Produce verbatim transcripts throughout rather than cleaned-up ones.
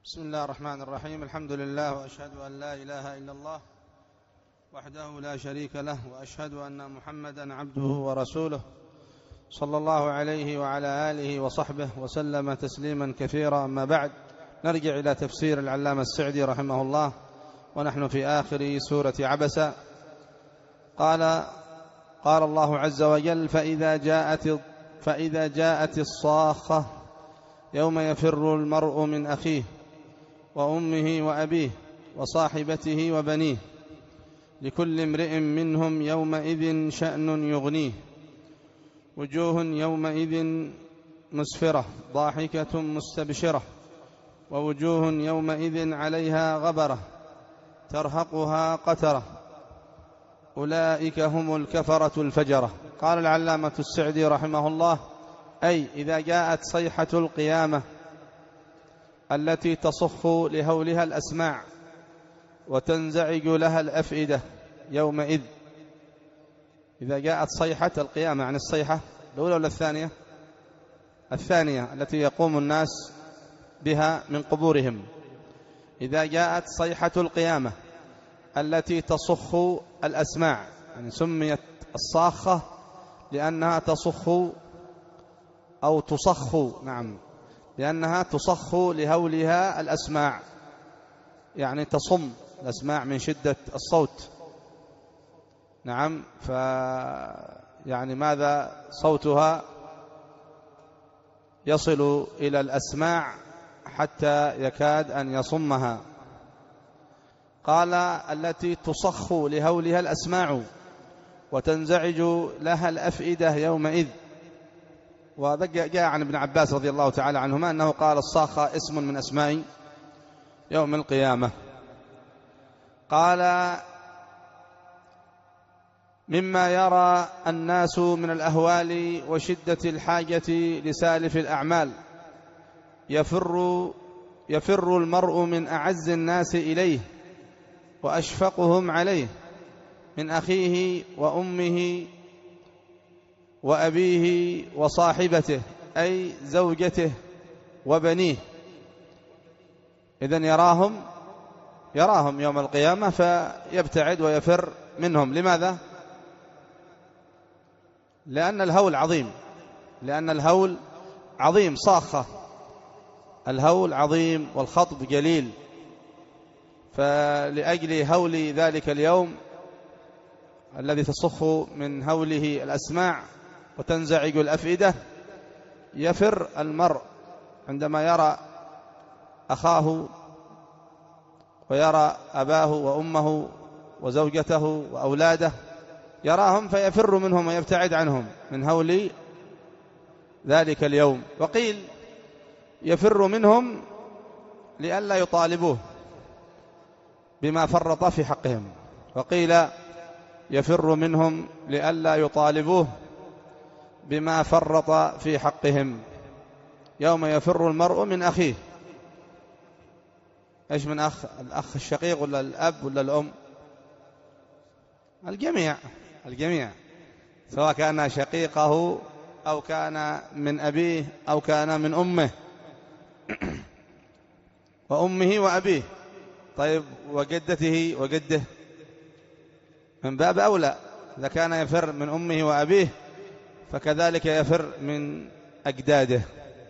بسم الله الرحمن الرحيم. الحمد لله، وأشهد أن لا إله إلا الله وحده لا شريك له، وأشهد أن محمدا عبده ورسوله صلى الله عليه وعلى آله وصحبه وسلم تسليما كثيرا. أما بعد، نرجع إلى تفسير العلامة السعدي رحمه الله، ونحن في آخر سورة عبسة. قال قال الله عز وجل: فإذا جاءت فإذا جاءت الصاخة يوم يفر المرء من أخيه وأمه وأبيه وصاحبته وبنيه لكل امرئ منهم يومئذ شأن يغنيه وجوه يومئذ مسفرة ضاحكة مستبشرة ووجوه يومئذ عليها غبرة ترهقها قترة أولئك هم الكفرة الفجرة. قال العلامة السعدي رحمه الله: أي إذا جاءت صيحة القيامة التي تصخ لهولها الأسماع وتنزعج لها الأفئدة يومئذ. إذا جاءت صيحة القيامة، عن الصيحة الأولى ولا الثانية؟ الثانية، التي يقوم الناس بها من قبورهم. إذا جاءت صيحة القيامة التي تصخ الأسماع، يعني سميت الصاخة لأنها تصخ أو تصخ، نعم، لأنها تصخ لهولها الأسماع، يعني تصم الأسماع من شدة الصوت. نعم، ف يعني ماذا صوتها يصل إلى الأسماع حتى يكاد أن يصمها. قال: التي تصخ لهولها الأسماع وتنزعج لها الأفئدة يومئذ. وجاء عن ابن عباس رضي الله تعالى عنهما أنه قال: الصاخة اسم من أسماء يوم القيامة. قال: مما يرى الناس من الأهوال وشدة الحاجة لسالف الأعمال يفر يفر المرء من أعز الناس إليه وأشفقهم عليه من أخيه وأمه وأبيه وصاحبته، أي زوجته وبنيه. إذن يراهم يراهم يوم القيامة فيبتعد ويفر منهم. لماذا؟ لأن الهول عظيم، لأن الهول عظيم، صاخة الهول عظيم والخطب جليل. فلأجل هول ذلك اليوم الذي تصخ من هوله الأسماع وتنزعج الأفئدة، يفر المرء عندما يرى أخاه ويرى أباه وأمه وزوجته وأولاده، يراهم فيفر منهم ويبتعد عنهم من هول ذلك اليوم. وقيل يفر منهم لئلا يطالبوه بما فرط في حقهم، وقيل يفر منهم لئلا يطالبوه بما فرط في حقهم. يوم يفر المرء من أخيه. إيش من أخ؟ الأخ الشقيق ولا الأب ولا الأم؟ الجميع الجميع، سواء كان شقيقه أو كان من أبيه أو كان من أمه وأمه وأبيه. طيب، وجدته وجده من باب أولى. إذا كان يفر من أمه وأبيه فكذلك يفر من أجداده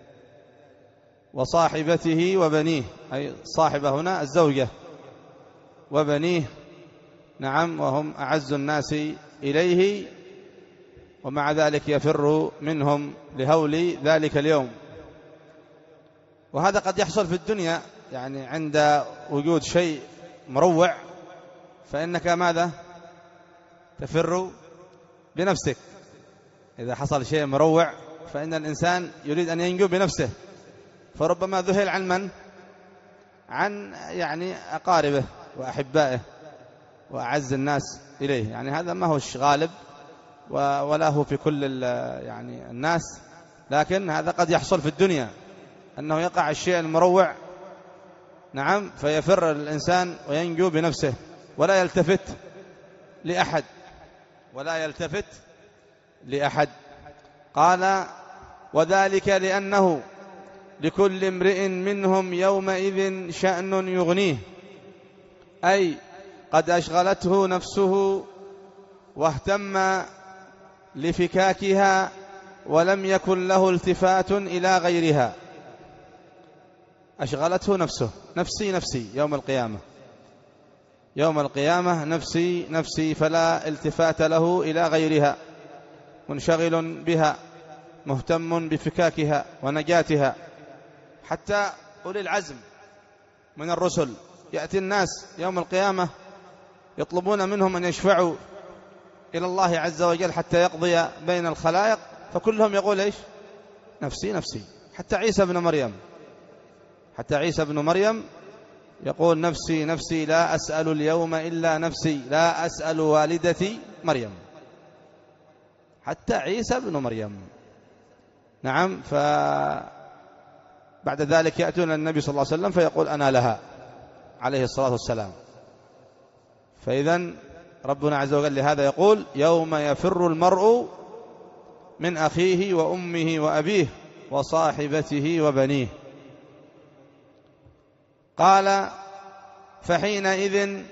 وصاحبته وبنيه، أي صاحبة هنا الزوجة، وبنيه، نعم، وهم أعز الناس إليه، ومع ذلك يفر منهم لهول ذلك اليوم. وهذا قد يحصل في الدنيا، يعني عند وجود شيء مروع فإنك ماذا؟ تفر بنفسك. إذا حصل شيء مروع فإن الإنسان يريد أن ينجو بنفسه، فربما ذهل عن من؟ عن يعني أقاربه وأحبائه وأعز الناس إليه. يعني هذا ما هو غالب ولا هو في كل يعني الناس، لكن هذا قد يحصل في الدنيا، أنه يقع الشيء المروع، نعم، فيفر الإنسان وينجو بنفسه ولا يلتفت لأحد ولا يلتفت لأحد. قال: وذلك لأنه لكل امرئ منهم يومئذ شأن يغنيه، أي قد أشغلته نفسه واهتم لفكاكها ولم يكن له التفات إلى غيرها. أشغلته نفسه، نفسي نفسي يوم القيامة، يوم القيامة نفسي نفسي، فلا التفات له إلى غيرها، منشغل بها مهتم بفكاكها ونجاتها. حتى أولي العزم من الرسل يأتي الناس يوم القيامة يطلبون منهم أن يشفعوا إلى الله عز وجل حتى يقضي بين الخلائق، فكلهم يقول إيش؟ نفسي نفسي. حتى عيسى بن مريم حتى عيسى بن مريم يقول نفسي نفسي، لا أسأل اليوم إلا نفسي، لا أسأل والدتي مريم. حتى عيسى بن مريم. نعم. فبعد ذلك يأتون النبي صلى الله عليه وسلم فيقول أنا لها عليه الصلاة والسلام. فإذن ربنا عز وجل لهذا يقول يوم يفر المرء من أخيه وأمه وأبيه وصاحبته وبنيه. قال فحينئذ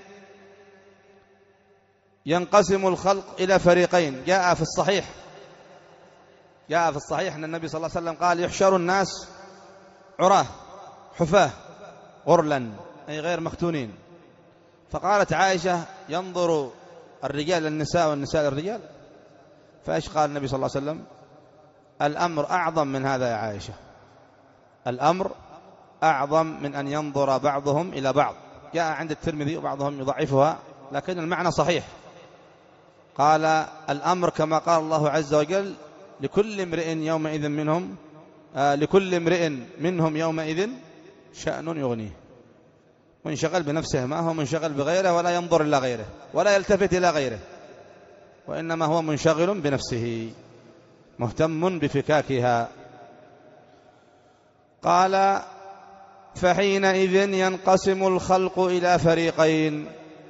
ينقسم الخلق إلى فريقين. جاء في الصحيح جاء في الصحيح أن النبي صلى الله عليه وسلم قال يحشر الناس عراه حفاه غرلا، أي غير مختونين. فقالت عائشة ينظر الرجال للنساء والنساء للرجال؟ فإيش قال النبي صلى الله عليه وسلم؟ الأمر أعظم من هذا يا عائشة، الأمر أعظم من أن ينظر بعضهم إلى بعض. جاء عند الترمذي وبعضهم يضعفها لكن المعنى صحيح. قال الأمر كما قال الله عز وجل لكل امرئ يومئذ منهم آه لكل امرئ منهم يومئذ شأن يغنيه. منشغل بنفسه، ما هو منشغل بغيره ولا ينظر إلى غيره ولا يلتفت إلى غيره، وإنما هو منشغل بنفسه مهتم بفكاكها. قال فحينئذ ينقسم الخلق إلى فريقين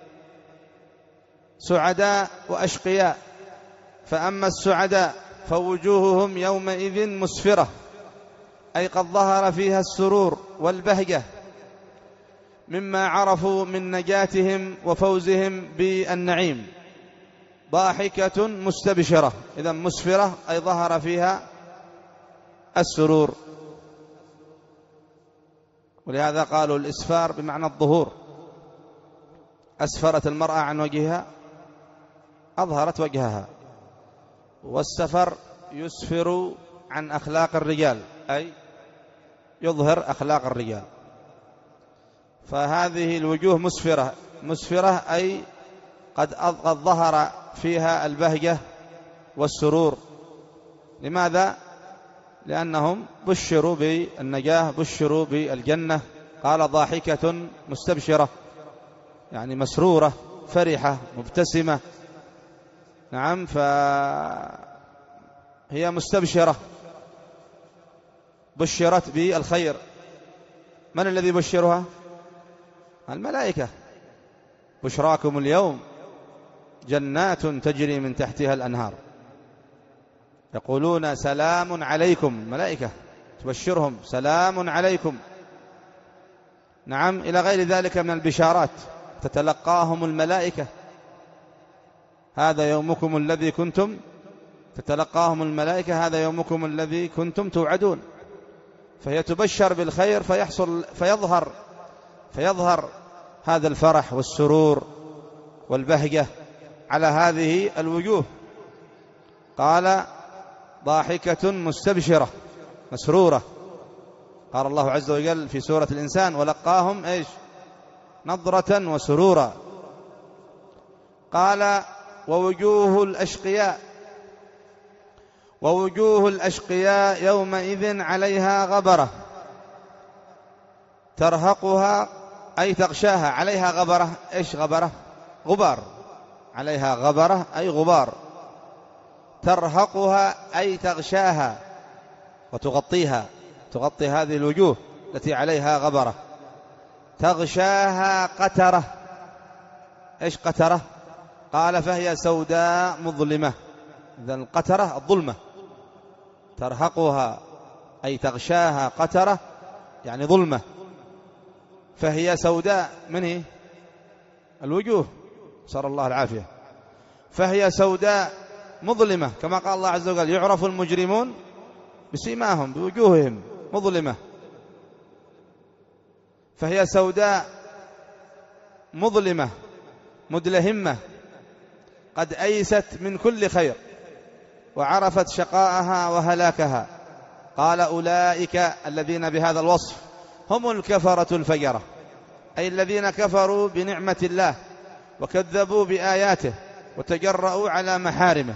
سعداء وأشقياء. فأما السعداء فوجوههم يومئذ مسفرة، أي قد ظهر فيها السرور والبهجة مما عرفوا من نجاتهم وفوزهم بالنعيم. ضاحكة مستبشرة، إذا مسفرة أي ظهر فيها السرور، ولهذا قالوا الإسفار بمعنى الظهور. أسفرت المرأة عن وجهها، أظهرت وجهها. والسفر يسفر عن أخلاق الرجال، أي يظهر أخلاق الرجال. فهذه الوجوه مسفرة، مسفرة أي قد قد ظهر فيها البهجة والسرور. لماذا؟ لأنهم بشروا بالنجاة، بشروا بالجنة. قال ضاحكة مستبشرة، يعني مسرورة فرحة مبتسمة. نعم، فهي مستبشرة، بشرت بالخير. من الذي بشرها؟ الملائكة. بشراكم اليوم جنات تجري من تحتها الأنهار يقولون سلام عليكم. ملائكة تبشرهم سلام عليكم. نعم، إلى غير ذلك من البشارات تتلقاهم الملائكة. هذا يومكم الذي كنتم تتلقاهم الملائكة، هذا يومكم الذي كنتم توعدون. فهي تبشر بالخير فيحصل فيظهر فيظهر هذا الفرح والسرور والبهجة على هذه الوجوه. قال ضاحكة مستبشرة مسرورة. قال الله عز وجل في سورة الإنسان ولقاهم إيش؟ نضرة وسرورا. قال ووجوه الأشقياء ووجوه الأشقياء يومئذ عليها غبرة ترهقها أي تغشاها. عليها غبرة، إيش غبرة؟ غبار. عليها غبرة أي غبار. ترهقها أي تغشاها وتغطيها، تغطي هذه الوجوه التي عليها غبرة. تغشاها قترة. إيش قترة؟ قال فهي سوداء مظلمة. إذن القترة الظلمة. ترهقها أي تغشاها قترة يعني ظلمة، فهي سوداء من هي؟ الوجوه، نسأل الله العافية. فهي سوداء مظلمة، كما قال الله عز وجل يعرف المجرمون بسيماهم، بوجوههم مظلمة. فهي سوداء مظلمة مدلهمة قد أيست من كل خير وعرفت شقاءها وهلاكها. قال أولئك الذين بهذا الوصف هم الكفرة الفجرة، أي الذين كفروا بنعمة الله وكذبوا بآياته وتجرؤوا على محارمه.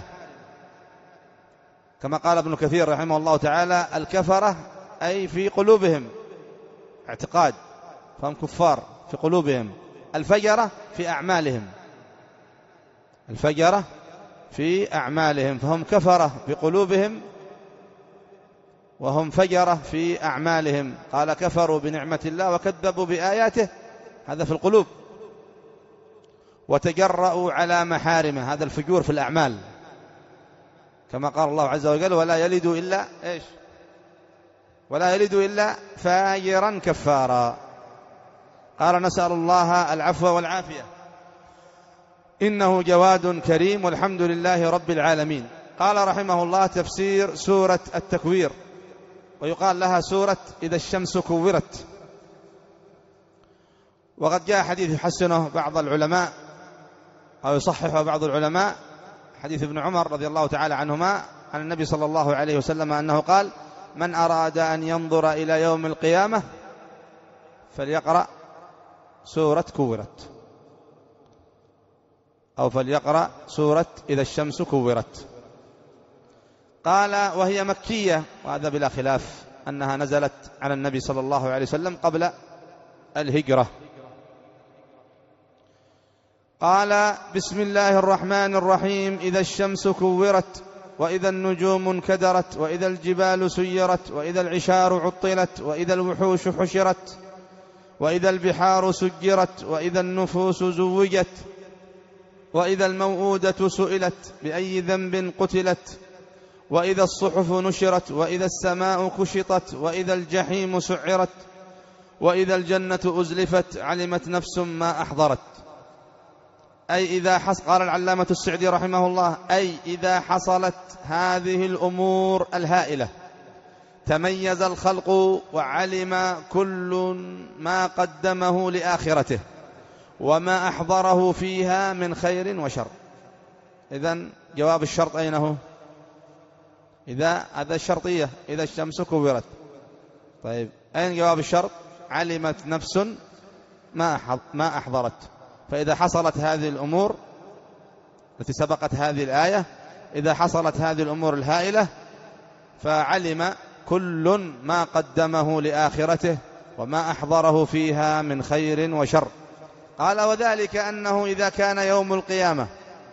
كما قال ابن كثير رحمه الله تعالى الكفرة أي في قلوبهم اعتقاد، فهم كفار في قلوبهم. الفجرة في أعمالهم، الفجرة في أعمالهم، فهم كفرة بقلوبهم وهم فجرة في أعمالهم. قال كفروا بنعمة الله وكذبوا بآياته، هذا في القلوب، وتجرؤوا على محارمه، هذا الفجور في الأعمال، كما قال الله عز وجل ولا يلد إلا إيش؟ ولا يلد إلا فاجرا كفارا. قال نسأل الله العفو والعافية، إنه جواد كريم والحمد لله رب العالمين. قال رحمه الله تفسير سورة التكوير، ويقال لها سورة إذا الشمس كورت. وقد جاء حديث يحسنه بعض العلماء أو يصححه بعض العلماء، حديث ابن عمر رضي الله تعالى عنهما عن النبي صلى الله عليه وسلم أنه قال من أراد أن ينظر إلى يوم القيامة فليقرأ سورة كورت، أو فليقرأ سورة إذا الشمس كورت. قال وهي مكية، وهذا بلا خلاف أنها نزلت على النبي صلى الله عليه وسلم قبل الهجرة. قال بسم الله الرحمن الرحيم إذا الشمس كورت وإذا النجوم انكدرت وإذا الجبال سيرت وإذا العشار عطلت وإذا الوحوش حشرت وإذا البحار سجرت وإذا النفوس زوجت وإذا الموءودة سئلت بأي ذنب قتلت وإذا الصحف نشرت وإذا السماء كشطت وإذا الجحيم سعرت وإذا الجنة أزلفت علمت نفس ما أحضرت. أي إذا حصل، قال العلامة السعدي رحمه الله، أي إذا حصلت هذه الأمور الهائلة تميز الخلق وعلم كل ما قدمه لآخرته وما أحضره فيها من خير وشر. إذن جواب الشرط أين هو؟ إذا هذا الشرطية إذا الشمس كورت. طيب أين جواب الشرط؟ علمت نفس ما أحضرت. فإذا حصلت هذه الأمور التي سبقت هذه الآية، إذا حصلت هذه الأمور الهائلة فعلم كل ما قدمه لآخرته وما أحضره فيها من خير وشر. قال وذلك أنه إذا كان يوم القيامة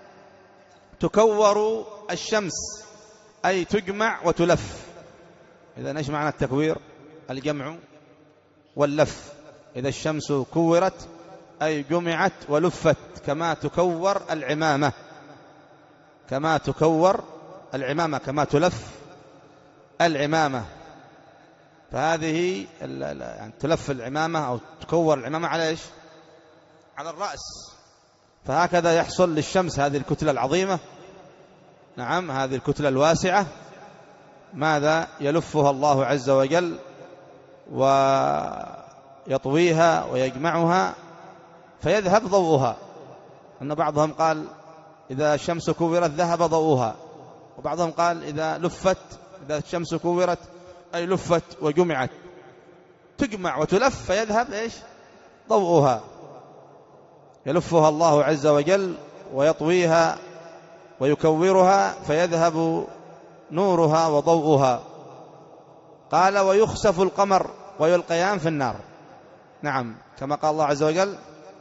تكور الشمس، أي تجمع وتلف. إذا إيش معنى التكوير؟ الجمع واللف. إذا الشمس كورت أي جمعت ولفت، كما تكور العمامة، كما تكور العمامة، كما تلف العمامة. فهذه يعني تلف العمامة أو تكور العمامة على إيش؟ على الرأس. فهكذا يحصل للشمس هذه الكتلة العظيمة، نعم هذه الكتلة الواسعة، ماذا يلفها الله عز وجل ويطويها ويجمعها فيذهب ضوءها. أن بعضهم قال إذا الشمس كورت ذهب ضوءها، وبعضهم قال إذا لفت، إذا الشمس كورت أي لفت وجمعت، تجمع وتلف فيذهب إيش؟ ضوءها. يلفها الله عز وجل ويطويها ويكورها فيذهب نورها وضوءها. قال ويخسف القمر ويلقيان في النار. نعم كما قال الله عز وجل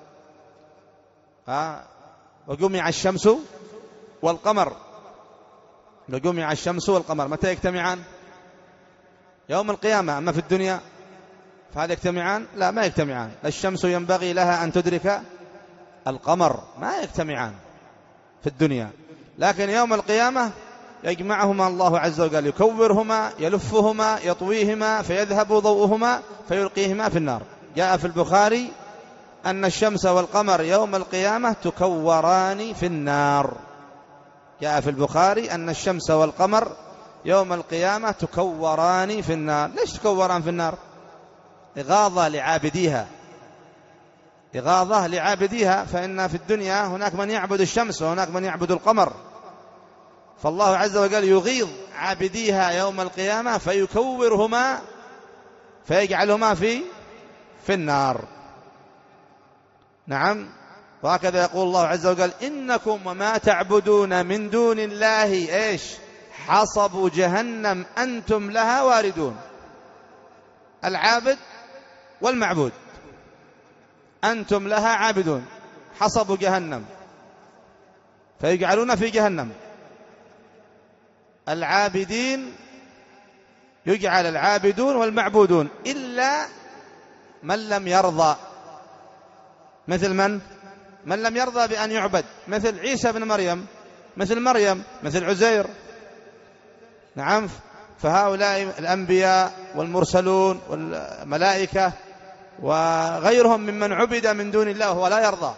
آه وجمع الشمس والقمر. وجمع الشمس والقمر متى يجتمعان؟ يوم القيامة. أما في الدنيا فهل يجتمعان؟ لا، ما يجتمعان. الشمس ينبغي لها أن تدرك القمر، ما يجتمعان في الدنيا. لكن يوم القيامة يجمعهما الله عز وجل، يكورهما، يلفهما، يطويهما فيذهب ضوءهما فيلقيهما في النار. جاء في البخاري أن الشمس والقمر يوم القيامة تكوران في النار. جاء في البخاري أن الشمس والقمر يوم القيامة تكوران في النار. ليش تكوران في النار؟ إغاظة لعابديها، إغاظة لعابديها، فإن في الدنيا هناك من يعبد الشمس وهناك من يعبد القمر، فالله عز وجل يغيظ عابديها يوم القيامة فيكورهما فيجعلهما في في النار. نعم. وهكذا يقول الله عز وجل: إنكم وما تعبدون من دون الله إيش حصب جهنم أنتم لها واردون. العابد والمعبود أنتم لها عابدون، حصب جهنم فيجعلون في جهنم. العابدين يجعل العابدون والمعبودون إلا من لم يرضى. مثل من؟ من لم يرضى بأن يعبد، مثل عيسى بن مريم، مثل مريم، مثل عزير. نعم. فهؤلاء الأنبياء والمرسلون والملائكة وغيرهم ممن عبد من دون الله وهو لا يرضى،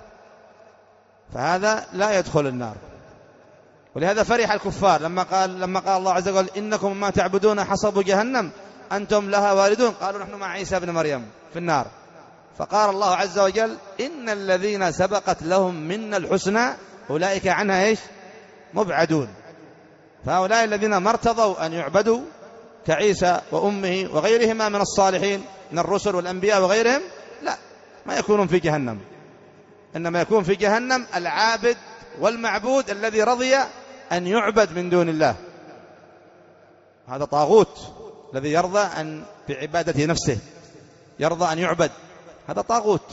فهذا لا يدخل النار. ولهذا فرح الكفار لما قال لما قال الله عز وجل: إنكم ما تعبدون حصب جهنم أنتم لها واردون، قالوا: نحن مع عيسى بن مريم في النار. فقال الله عز وجل: إن الذين سبقت لهم منا الحسنى أولئك عنها إيش مبعدون. فهؤلاء الذين ما ارتضوا أن يعبدوا كعيسى وأمه وغيرهما من الصالحين من الرسل والأنبياء وغيرهم، لا، ما يكونون في جهنم، إنما يكون في جهنم العابد والمعبود الذي رضي أن يعبد من دون الله. هذا طاغوت الذي يرضى أن بعبادة نفسه يرضى أن يعبد، هذا طاغوت،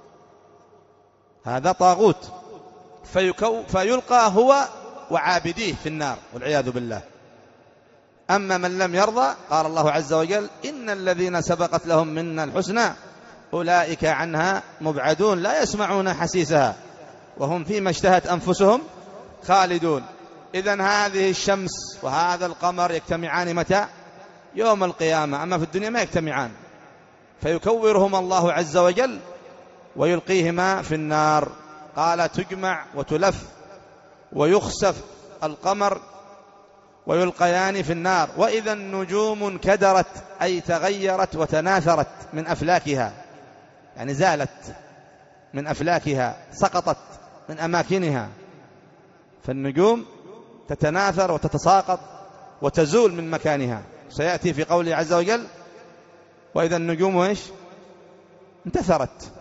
هذا طاغوت فيكو فيلقى هو وعابديه في النار والعياذ بالله. أما من لم يرضى قال الله عز وجل: إن الذين سبقت لهم منا الحسنى أولئك عنها مبعدون لا يسمعون حسيسها وهم فيما اشتهت أنفسهم خالدون. إذن هذه الشمس وهذا القمر يجتمعان متى؟ يوم القيامة، أما في الدنيا ما يجتمعان، فيكورهما الله عز وجل ويلقيهما في النار. قال: تجمع وتلف ويخسف القمر ويلقيان في النار. وإذا النجوم انكدرت أي تغيرت وتناثرت من أفلاكها، يعني زالت من أفلاكها، سقطت من أماكنها. فالنجوم تتناثر وتتساقط وتزول من مكانها. سيأتي في قوله عز وجل: وإذا النجوم إيش انتثرت.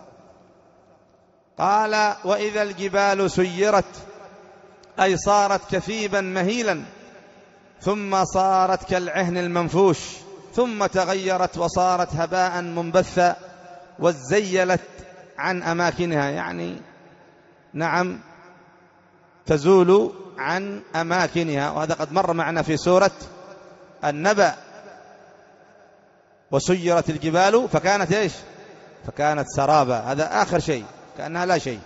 قال: وإذا الجبال سيرت أي صارت كثيبا مهيلا، ثم صارت كالعهن المنفوش، ثم تغيرت وصارت هباء منبثا وزيلت عن أماكنها، يعني نعم تزول عن أماكنها. وهذا قد مر معنا في سورة النبأ: وسيرت الجبال فكانت إيش فكانت سرابا. هذا آخر شيء، كأنها لا شيء.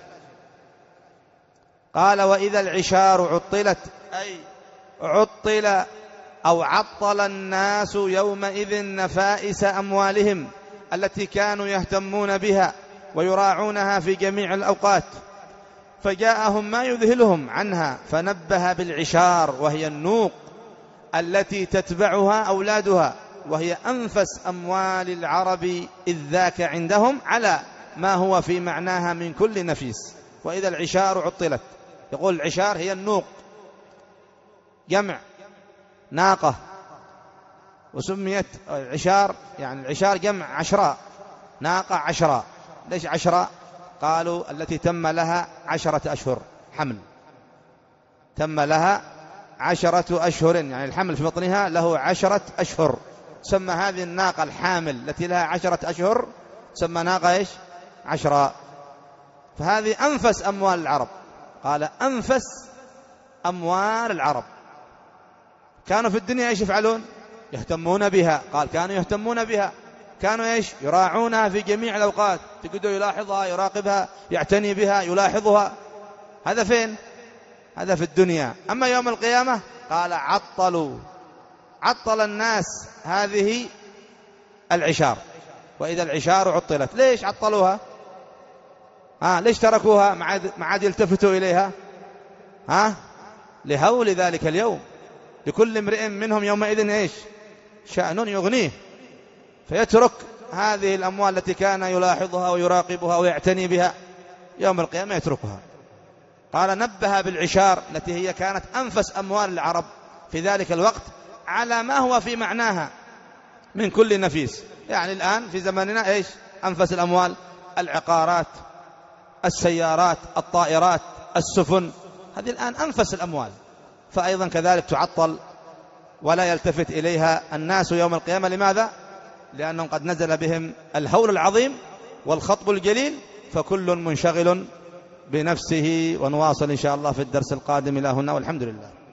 قال: وإذا العشار عطلت أي عطل أو عطل الناس يومئذ نفائس أموالهم التي كانوا يهتمون بها ويراعونها في جميع الأوقات، فجاءهم ما يذهلهم عنها فنبه بالعشار، وهي النوق التي تتبعها أولادها، وهي أنفس أموال العرب إذ ذاك عندهم على ما هو في معناها من كل نفيس. وإذا العشار عطلت، يقول العشار هي النوق، جمع ناقة، وسميت عشار، يعني العشار جمع عشراء، ناقة عشراء. ليش عشراء؟ قالوا التي تم لها عشرة أشهر حمل، تم لها عشرة أشهر، يعني الحمل في بطنها له عشرة أشهر. سمى هذه الناقة الحامل التي لها عشرة أشهر سمى ناقة إيش عشراء. فهذه أنفس أموال العرب. قال: أنفس أموال العرب. كانوا في الدنيا إيش يفعلون؟ يهتمون بها. قال: كانوا يهتمون بها، كانوا إيش يراعونها في جميع الأوقات، تقدر يلاحظها، يراقبها، يعتني بها، يلاحظها. هذا فين؟ هذا في الدنيا. أما يوم القيامة قال عطلوا، عطل الناس هذه العشار، وإذا العشار عطلت. ليش عطلوها؟ ها ليش تركوها ما عاد يلتفتوا إليها؟ ها لهول ذلك اليوم، لكل امرئ منهم يومئذ إيش شأن يغنيه، فيترك هذه الأموال التي كان يلاحظها ويراقبها ويعتني بها يوم القيامة يتركها. قال نبه بالعشار التي هي كانت أنفس أموال العرب في ذلك الوقت على ما هو في معناها من كل نفيس. يعني الآن في زماننا إيش أنفس الأموال؟ العقارات، السيارات، الطائرات، السفن، هذه الآن أنفس الأموال. فأيضا كذلك تعطل ولا يلتفت إليها الناس يوم القيامة. لماذا؟ لأنهم قد نزل بهم الهول العظيم والخطب الجليل، فكل منشغل بنفسه. ونواصل إن شاء الله في الدرس القادم. إلى هنا والحمد لله.